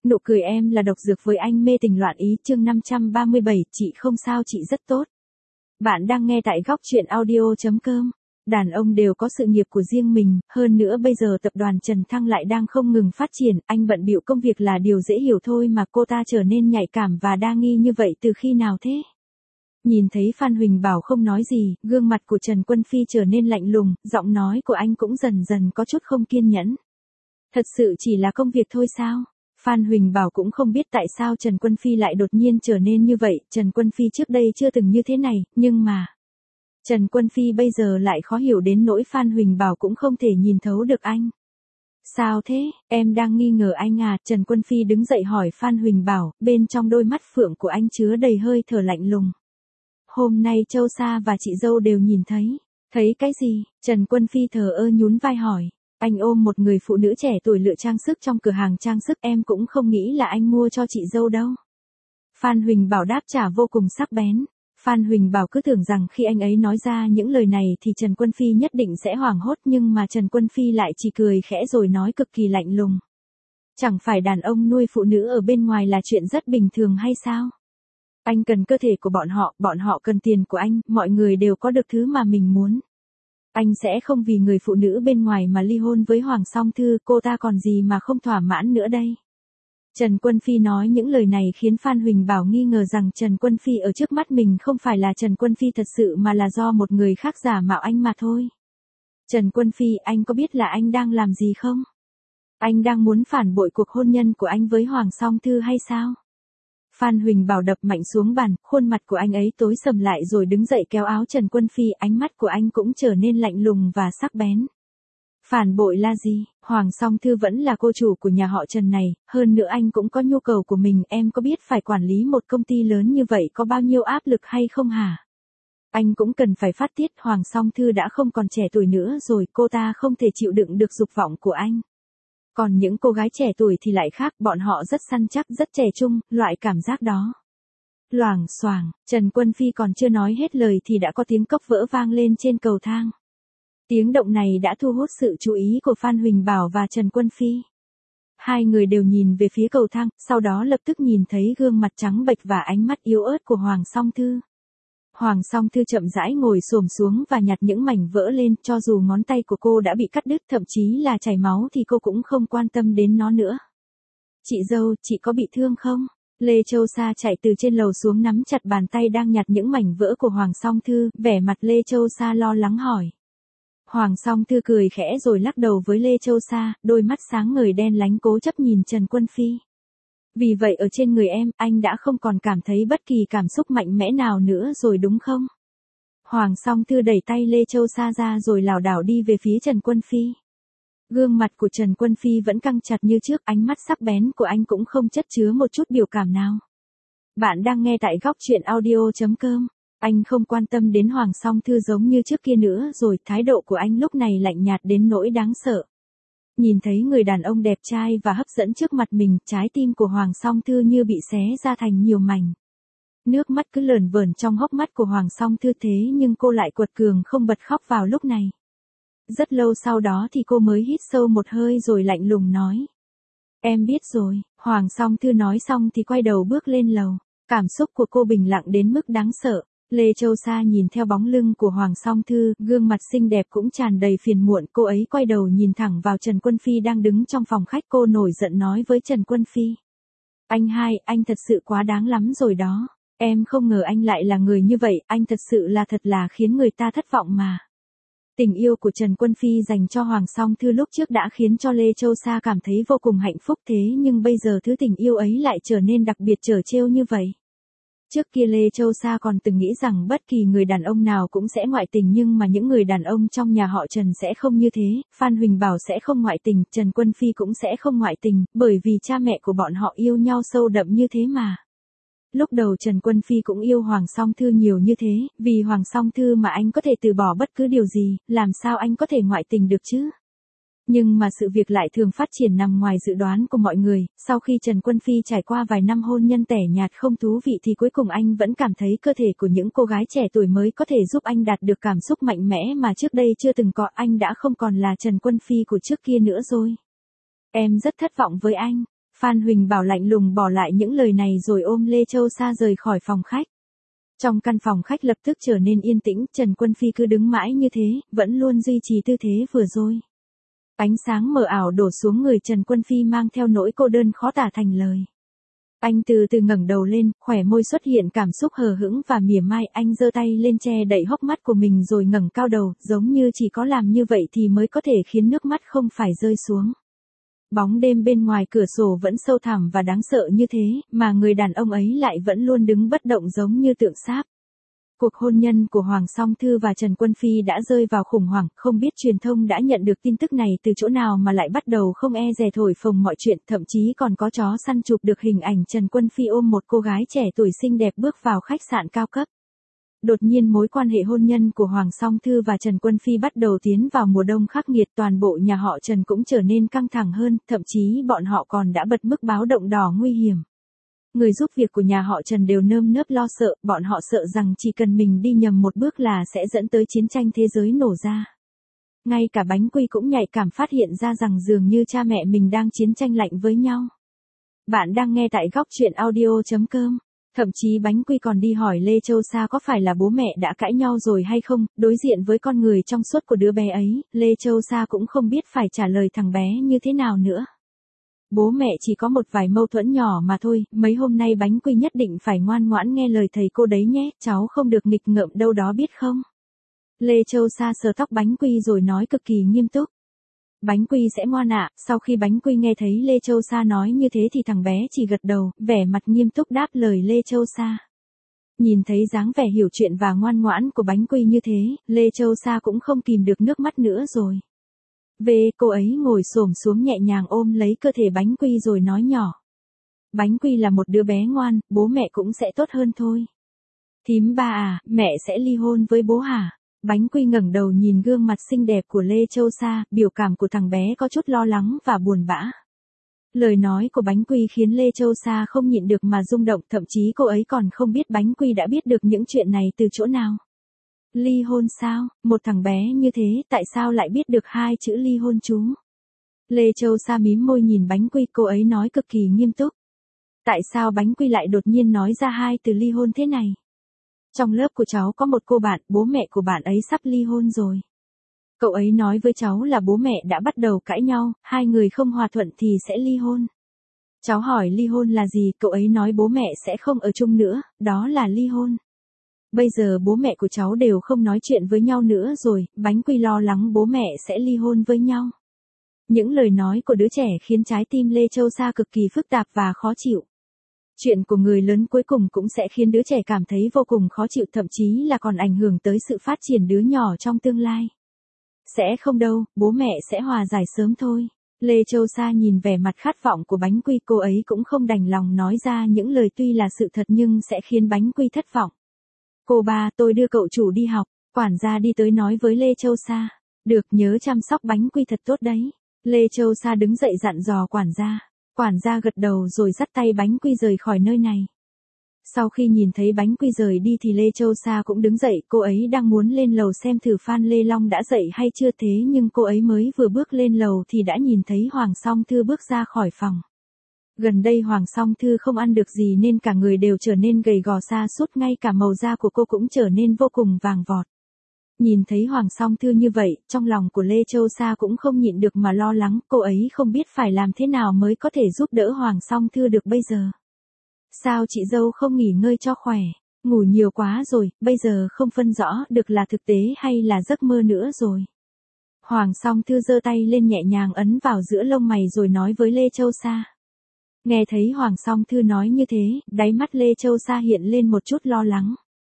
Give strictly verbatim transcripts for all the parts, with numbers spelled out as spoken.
Nụ cười em là độc dược với anh mê tình loạn ý chương năm trăm ba mươi bảy, chị không sao chị rất tốt. Bạn đang nghe tại góc truyện audio.com. Đàn ông đều có sự nghiệp của riêng mình, hơn nữa bây giờ tập đoàn Trần Thăng lại đang không ngừng phát triển, anh bận bịu công việc là điều dễ hiểu thôi mà cô ta trở nên nhạy cảm và đa nghi như vậy từ khi nào thế? Nhìn thấy Phan Huỳnh Bảo không nói gì, gương mặt của Trần Quân Phi trở nên lạnh lùng, giọng nói của anh cũng dần dần có chút không kiên nhẫn. Thật sự chỉ là công việc thôi sao? Phan Huỳnh Bảo cũng không biết tại sao Trần Quân Phi lại đột nhiên trở nên như vậy, Trần Quân Phi trước đây chưa từng như thế này, nhưng mà... Trần Quân Phi bây giờ lại khó hiểu đến nỗi Phan Huỳnh Bảo cũng không thể nhìn thấu được anh. Sao thế, em đang nghi ngờ anh à? Trần Quân Phi đứng dậy hỏi Phan Huỳnh Bảo, bên trong đôi mắt phượng của anh chứa đầy hơi thở lạnh lùng. Hôm nay Châu Sa và chị dâu đều nhìn thấy. Thấy cái gì? Trần Quân Phi thờ ơ nhún vai hỏi. Anh ôm một người phụ nữ trẻ tuổi lựa trang sức trong cửa hàng trang sức, em cũng không nghĩ là anh mua cho chị dâu đâu. Phan Huỳnh Bảo đáp trả vô cùng sắc bén. Phan Huỳnh Bảo cứ tưởng rằng khi anh ấy nói ra những lời này thì Trần Quân Phi nhất định sẽ hoảng hốt, nhưng mà Trần Quân Phi lại chỉ cười khẽ rồi nói cực kỳ lạnh lùng. Chẳng phải đàn ông nuôi phụ nữ ở bên ngoài là chuyện rất bình thường hay sao? Anh cần cơ thể của bọn họ, bọn họ cần tiền của anh, mọi người đều có được thứ mà mình muốn. Anh sẽ không vì người phụ nữ bên ngoài mà ly hôn với Hoàng Song Thư, cô ta còn gì mà không thỏa mãn nữa đây. Trần Quân Phi nói những lời này khiến Phan Huỳnh Bảo nghi ngờ rằng Trần Quân Phi ở trước mắt mình không phải là Trần Quân Phi thật sự mà là do một người khác giả mạo anh mà thôi. Trần Quân Phi, anh có biết là anh đang làm gì không? Anh đang muốn phản bội cuộc hôn nhân của anh với Hoàng Song Thư hay sao? Phan Huỳnh Bảo đập mạnh xuống bàn, khuôn mặt của anh ấy tối sầm lại rồi đứng dậy kéo áo Trần Quân Phi, ánh mắt của anh cũng trở nên lạnh lùng và sắc bén. Phản bội là gì? Hoàng Song Thư vẫn là cô chủ của nhà họ Trần này, hơn nữa anh cũng có nhu cầu của mình, em có biết phải quản lý một công ty lớn như vậy có bao nhiêu áp lực hay không hả? Anh cũng cần phải phát tiết, Hoàng Song Thư đã không còn trẻ tuổi nữa rồi, cô ta không thể chịu đựng được dục vọng của anh. Còn những cô gái trẻ tuổi thì lại khác, bọn họ rất săn chắc, rất trẻ trung, loại cảm giác đó. Loảng xoảng, Trần Quân Phi còn chưa nói hết lời thì đã có tiếng cốc vỡ vang lên trên cầu thang. Tiếng động này đã thu hút sự chú ý của Phan Huỳnh Bảo và Trần Quân Phi. Hai người đều nhìn về phía cầu thang, sau đó lập tức nhìn thấy gương mặt trắng bệch và ánh mắt yếu ớt của Hoàng Song Thư. Hoàng Song Thư chậm rãi ngồi xổm xuống và nhặt những mảnh vỡ lên, cho dù ngón tay của cô đã bị cắt đứt, thậm chí là chảy máu thì cô cũng không quan tâm đến nó nữa. Chị dâu, chị có bị thương không? Lê Châu Sa chạy từ trên lầu xuống nắm chặt bàn tay đang nhặt những mảnh vỡ của Hoàng Song Thư, vẻ mặt Lê Châu Sa lo lắng hỏi. Hoàng Song Thư cười khẽ rồi lắc đầu với Lê Châu Sa, đôi mắt sáng ngời đen lánh cố chấp nhìn Trần Quân Phi. Vì vậy ở trên người em, anh đã không còn cảm thấy bất kỳ cảm xúc mạnh mẽ nào nữa rồi đúng không? Hoàng Song Thư đẩy tay Lê Châu Sa ra rồi lảo đảo đi về phía Trần Quân Phi. Gương mặt của Trần Quân Phi vẫn căng chặt như trước, ánh mắt sắc bén của anh cũng không chất chứa một chút biểu cảm nào. Bạn đang nghe tại góc truyện audio.com. Anh không quan tâm đến Hoàng Song Thư giống như trước kia nữa rồi, thái độ của anh lúc này lạnh nhạt đến nỗi đáng sợ. Nhìn thấy người đàn ông đẹp trai và hấp dẫn trước mặt mình, trái tim của Hoàng Song Thư như bị xé ra thành nhiều mảnh. Nước mắt cứ lởn vởn trong hốc mắt của Hoàng Song Thư thế nhưng cô lại quật cường không bật khóc vào lúc này. Rất lâu sau đó thì cô mới hít sâu một hơi rồi lạnh lùng nói. Em biết rồi, Hoàng Song Thư nói xong thì quay đầu bước lên lầu. Cảm xúc của cô bình lặng đến mức đáng sợ. Lê Châu Sa nhìn theo bóng lưng của Hoàng Song Thư, gương mặt xinh đẹp cũng tràn đầy phiền muộn, cô ấy quay đầu nhìn thẳng vào Trần Quân Phi đang đứng trong phòng khách, cô nổi giận nói với Trần Quân Phi. Anh hai, anh thật sự quá đáng lắm rồi đó, em không ngờ anh lại là người như vậy, anh thật sự là thật là khiến người ta thất vọng mà. Tình yêu của Trần Quân Phi dành cho Hoàng Song Thư lúc trước đã khiến cho Lê Châu Sa cảm thấy vô cùng hạnh phúc, thế nhưng bây giờ thứ tình yêu ấy lại trở nên đặc biệt trớ trêu như vậy. Trước kia Lê Châu Sa còn từng nghĩ rằng bất kỳ người đàn ông nào cũng sẽ ngoại tình, nhưng mà những người đàn ông trong nhà họ Trần sẽ không như thế, Phan Huỳnh Bảo sẽ không ngoại tình, Trần Quân Phi cũng sẽ không ngoại tình, bởi vì cha mẹ của bọn họ yêu nhau sâu đậm như thế mà. Lúc đầu Trần Quân Phi cũng yêu Hoàng Song Thư nhiều như thế, vì Hoàng Song Thư mà anh có thể từ bỏ bất cứ điều gì, làm sao anh có thể ngoại tình được chứ? Nhưng mà sự việc lại thường phát triển nằm ngoài dự đoán của mọi người, sau khi Trần Quân Phi trải qua vài năm hôn nhân tẻ nhạt không thú vị thì cuối cùng anh vẫn cảm thấy cơ thể của những cô gái trẻ tuổi mới có thể giúp anh đạt được cảm xúc mạnh mẽ mà trước đây chưa từng có, anh đã không còn là Trần Quân Phi của trước kia nữa rồi. Em rất thất vọng với anh. Phan Huỳnh Bảo lạnh lùng bỏ lại những lời này rồi ôm Lê Châu Sa rời khỏi phòng khách. Trong căn phòng khách lập tức trở nên yên tĩnh, Trần Quân Phi cứ đứng mãi như thế, vẫn luôn duy trì tư thế vừa rồi. Ánh sáng mờ ảo đổ xuống người Trần Quân Phi mang theo nỗi cô đơn khó tả thành lời. Anh từ từ ngẩng đầu lên, khỏe môi xuất hiện cảm xúc hờ hững và mỉa mai, anh giơ tay lên che đậy hốc mắt của mình rồi ngẩng cao đầu, giống như chỉ có làm như vậy thì mới có thể khiến nước mắt không phải rơi xuống. Bóng đêm bên ngoài cửa sổ vẫn sâu thẳm và đáng sợ như thế, mà người đàn ông ấy lại vẫn luôn đứng bất động giống như tượng sáp. Cuộc hôn nhân của Hoàng Song Thư và Trần Quân Phi đã rơi vào khủng hoảng, không biết truyền thông đã nhận được tin tức này từ chỗ nào mà lại bắt đầu không e dè thổi phồng mọi chuyện, thậm chí còn có chó săn chụp được hình ảnh Trần Quân Phi ôm một cô gái trẻ tuổi xinh đẹp bước vào khách sạn cao cấp. Đột nhiên mối quan hệ hôn nhân của Hoàng Song Thư và Trần Quân Phi bắt đầu tiến vào mùa đông khắc nghiệt, toàn bộ nhà họ Trần cũng trở nên căng thẳng hơn, thậm chí bọn họ còn đã bật mức báo động đỏ nguy hiểm. Người giúp việc của nhà họ Trần đều nơm nớp lo sợ, bọn họ sợ rằng chỉ cần mình đi nhầm một bước là sẽ dẫn tới chiến tranh thế giới nổ ra. Ngay cả Bánh Quy cũng nhạy cảm phát hiện ra rằng dường như cha mẹ mình đang chiến tranh lạnh với nhau. Bạn đang nghe tại góc truyện audio chấm com. Thậm chí Bánh Quy còn đi hỏi Lê Châu Sa có phải là bố mẹ đã cãi nhau rồi hay không, đối diện với con người trong suốt của đứa bé ấy, Lê Châu Sa cũng không biết phải trả lời thằng bé như thế nào nữa. Bố mẹ chỉ có một vài mâu thuẫn nhỏ mà thôi, mấy hôm nay Bánh Quy nhất định phải ngoan ngoãn nghe lời thầy cô đấy nhé, cháu không được nghịch ngợm đâu đó biết không. Lê Châu Sa sờ tóc Bánh Quy rồi nói cực kỳ nghiêm túc. Bánh Quy sẽ ngoan ạ. Sau khi Bánh Quy nghe thấy Lê Châu Sa nói như thế thì thằng bé chỉ gật đầu, vẻ mặt nghiêm túc đáp lời Lê Châu Sa. Nhìn thấy dáng vẻ hiểu chuyện và ngoan ngoãn của Bánh Quy như thế, Lê Châu Sa cũng không kìm được nước mắt nữa rồi. Về, cô ấy ngồi xổm xuống nhẹ nhàng ôm lấy cơ thể Bánh Quy rồi nói nhỏ. Bánh Quy là một đứa bé ngoan, bố mẹ cũng sẽ tốt hơn thôi. Thím ba à, mẹ sẽ ly hôn với bố hả? Bánh Quy ngẩng đầu nhìn gương mặt xinh đẹp của Lê Châu Sa, biểu cảm của thằng bé có chút lo lắng và buồn bã. Lời nói của Bánh Quy khiến Lê Châu Sa không nhịn được mà rung động, thậm chí cô ấy còn không biết Bánh Quy đã biết được những chuyện này từ chỗ nào. Ly hôn sao? Một thằng bé như thế, tại sao lại biết được hai chữ ly hôn chú? Lê Châu Sa mím môi nhìn Bánh Quy, cô ấy nói cực kỳ nghiêm túc. Tại sao Bánh Quy lại đột nhiên nói ra hai từ ly hôn thế này? Trong lớp của cháu có một cô bạn, bố mẹ của bạn ấy sắp ly hôn rồi. Cậu ấy nói với cháu là bố mẹ đã bắt đầu cãi nhau, hai người không hòa thuận thì sẽ ly hôn. Cháu hỏi ly hôn là gì, cậu ấy nói bố mẹ sẽ không ở chung nữa, đó là ly hôn. Bây giờ bố mẹ của cháu đều không nói chuyện với nhau nữa rồi, Bánh Quy lo lắng bố mẹ sẽ ly hôn với nhau. Những lời nói của đứa trẻ khiến trái tim Lê Châu Sa cực kỳ phức tạp và khó chịu. Chuyện của người lớn cuối cùng cũng sẽ khiến đứa trẻ cảm thấy vô cùng khó chịu, thậm chí là còn ảnh hưởng tới sự phát triển đứa nhỏ trong tương lai. Sẽ không đâu, bố mẹ sẽ hòa giải sớm thôi. Lê Châu Sa nhìn vẻ mặt khát vọng của Bánh Quy, cô ấy cũng không đành lòng nói ra những lời tuy là sự thật nhưng sẽ khiến Bánh Quy thất vọng. Cô ba, tôi đưa cậu chủ đi học. Quản gia đi tới nói với Lê Châu Sa. Được, nhớ chăm sóc Bánh Quy thật tốt đấy. Lê Châu Sa đứng dậy dặn dò quản gia. Quản gia gật đầu rồi dắt tay Bánh Quy rời khỏi nơi này. Sau khi nhìn thấy Bánh Quy rời đi thì Lê Châu Sa cũng đứng dậy, cô ấy đang muốn lên lầu xem thử Phan Lê Long đã dậy hay chưa, thế nhưng cô ấy mới vừa bước lên lầu thì đã nhìn thấy Hoàng Song Thư bước ra khỏi phòng. Gần đây Hoàng Song Thư không ăn được gì nên cả người đều trở nên gầy gò sa sút, ngay cả màu da của cô cũng trở nên vô cùng vàng vọt. Nhìn thấy Hoàng Song Thư như vậy, trong lòng của Lê Châu Sa cũng không nhịn được mà lo lắng, cô ấy không biết phải làm thế nào mới có thể giúp đỡ Hoàng Song Thư được bây giờ. Sao chị dâu không nghỉ ngơi cho khỏe, ngủ nhiều quá rồi, bây giờ không phân rõ được là thực tế hay là giấc mơ nữa rồi. Hoàng Song Thư giơ tay lên nhẹ nhàng ấn vào giữa lông mày rồi nói với Lê Châu Sa. Nghe thấy Hoàng Song Thư nói như thế, đáy mắt Lê Châu Sa hiện lên một chút lo lắng.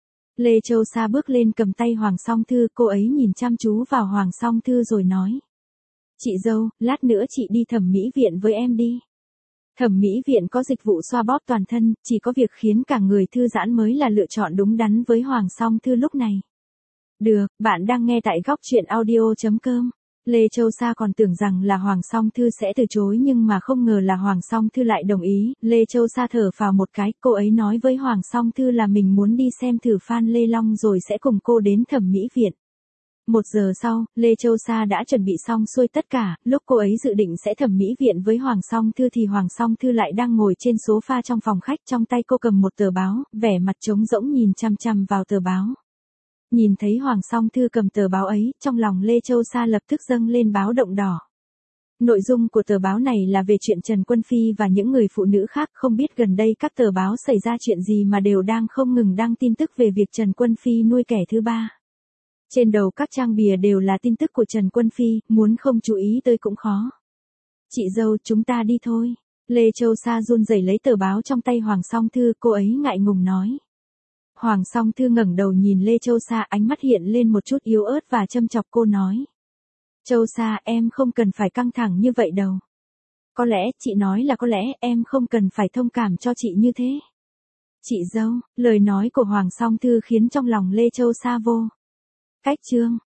Lê Châu Sa bước lên cầm tay Hoàng Song Thư, cô ấy nhìn chăm chú vào Hoàng Song Thư rồi nói. Chị dâu, lát nữa chị đi thẩm mỹ viện với em đi. Thẩm mỹ viện có dịch vụ xoa bóp toàn thân, chỉ có việc khiến cả người thư giãn mới là lựa chọn đúng đắn với Hoàng Song Thư lúc này. Được, bạn đang nghe tại góc truyện audio chấm com. Lê Châu Sa còn tưởng rằng là Hoàng Song Thư sẽ từ chối nhưng mà không ngờ là Hoàng Song Thư lại đồng ý. Lê Châu Sa thở phào một cái, cô ấy nói với Hoàng Song Thư là mình muốn đi xem thử Phan Lê Long rồi sẽ cùng cô đến thẩm mỹ viện. Một giờ sau, Lê Châu Sa đã chuẩn bị xong xuôi tất cả, lúc cô ấy dự định sẽ thẩm mỹ viện với Hoàng Song Thư thì Hoàng Song Thư lại đang ngồi trên sofa trong phòng khách, trong tay cô cầm một tờ báo, vẻ mặt trống rỗng nhìn chăm chăm vào tờ báo. Nhìn thấy Hoàng Song Thư cầm tờ báo ấy, trong lòng Lê Châu Sa lập tức dâng lên báo động đỏ. Nội dung của tờ báo này là về chuyện Trần Quân Phi và những người phụ nữ khác, không biết gần đây các tờ báo xảy ra chuyện gì mà đều đang không ngừng đăng tin tức về việc Trần Quân Phi nuôi kẻ thứ ba. Trên đầu các trang bìa đều là tin tức của Trần Quân Phi, muốn không chú ý tới cũng khó. Chị dâu, chúng ta đi thôi. Lê Châu Sa run rẩy lấy tờ báo trong tay Hoàng Song Thư, cô ấy ngại ngùng nói. Hoàng Song Thư ngẩng đầu nhìn Lê Châu Sa, ánh mắt hiện lên một chút yếu ớt và châm chọc, cô nói. Châu Sa, em không cần phải căng thẳng như vậy đâu. Có lẽ, chị nói là có lẽ em không cần phải thông cảm cho chị như thế. Chị dâu, lời nói của Hoàng Song Thư khiến trong lòng Lê Châu Sa vô cách trương.